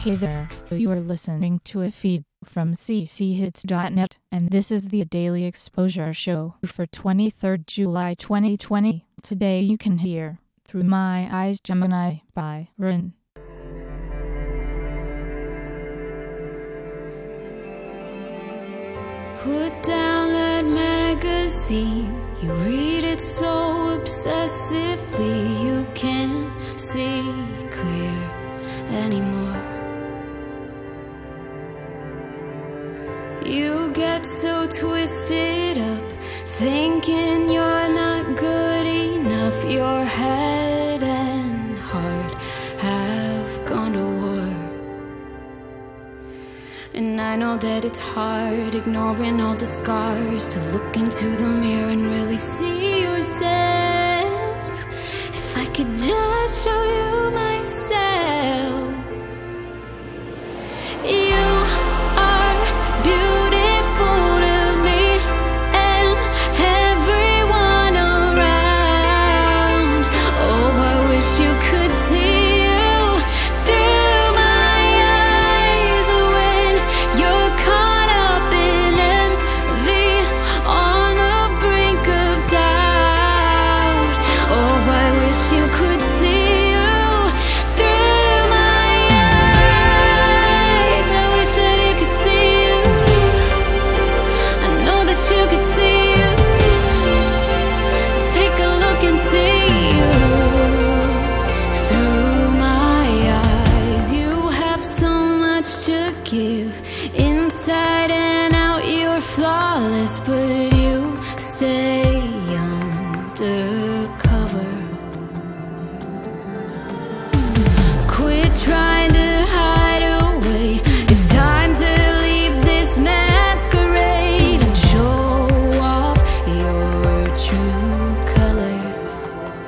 Hey there, you are listening to a feed from cchits.net, and this is the Daily Exposure Show for 23rd July 2020. Today you can hear Through My Eyes Gemini by Rin. Put down that magazine, you read it so obsessively you can't see clear anymore. You get so twisted up, thinking you're not good enough. Your head and heart have gone to war. And I know that it's hard, ignoring all the scars, to look into the mirror and really see yourself. If I could just show you myself. You are beautiful to me and everyone around. Oh, I wish you could see you through my eyes when you're caught up in envy, on the brink of doubt. Oh, I wish you could see you through my eyes. I wish that you could see you. I know that you could see you. Take a look and see you through my eyes. You have so much to give, inside and out. You're flawless, but you stay undercover. Quit trying to hide away. It's time to leave this masquerade and show off your true colors.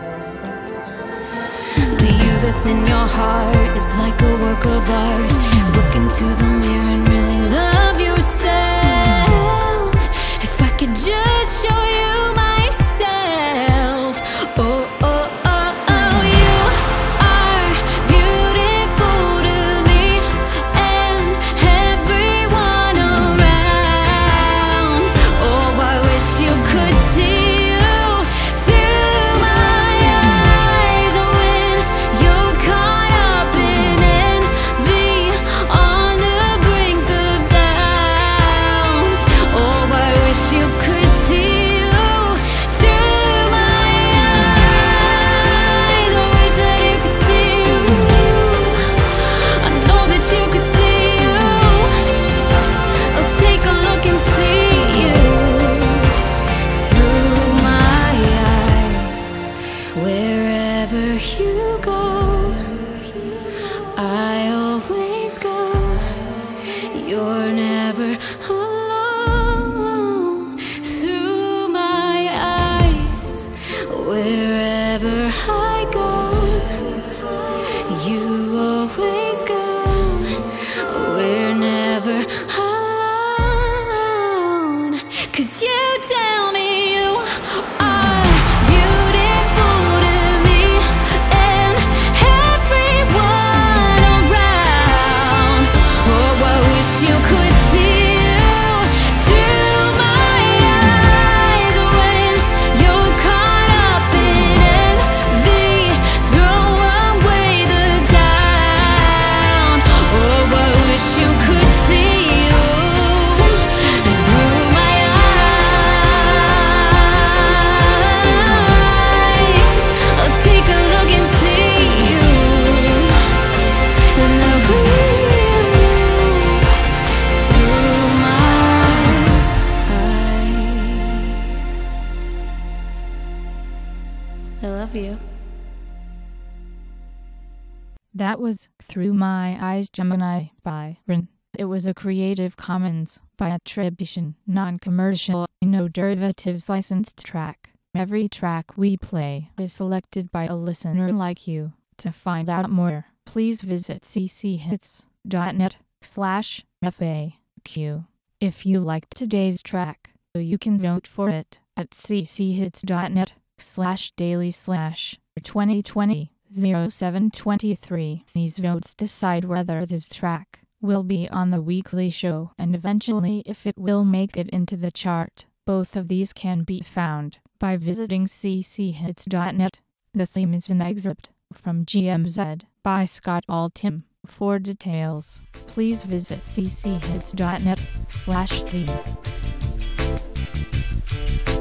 The you that's in your heart is like a work of art. Look into the mirror and really love yourself. If I could just show you myself. Oh, oh, oh, oh, you are beautiful to me and everyone around. Oh, I wish you could see you through my eyes when you're caught up in envy, on the brink of doubt. Oh, I wish you could see you through my eyes. I wish that you could see you. I know that you could see you. Oh, take a look and see you through my eyes. Wherever you go, I always go. You're never alone. Through my eyes, wherever I go, you always go. We're never alone. 'Cause you tell me you are beautiful to me and everyone around. Oh, I wish you could see you through my eyes when you're caught up in envy. Throw away the doubt. Oh, I wish you could see you through my eyes. I'll take a look and see you in the real through my eyes. I love you. That was Through My Eyes Gemini by Rin. It was a Creative Commons by attribution, non-commercial, no derivatives licensed track. Every track we play is selected by a listener like you. To find out more, please visit cchits.net/FAQ. If you liked today's track, you can vote for it at cchits.net/daily/2020. 0723. These votes decide whether this track will be on the weekly show and eventually if it will make it into the chart. Both of these can be found by visiting cchits.net. The theme is an excerpt from GMZ by Scott Altham. For details, please visit cchits.net/theme.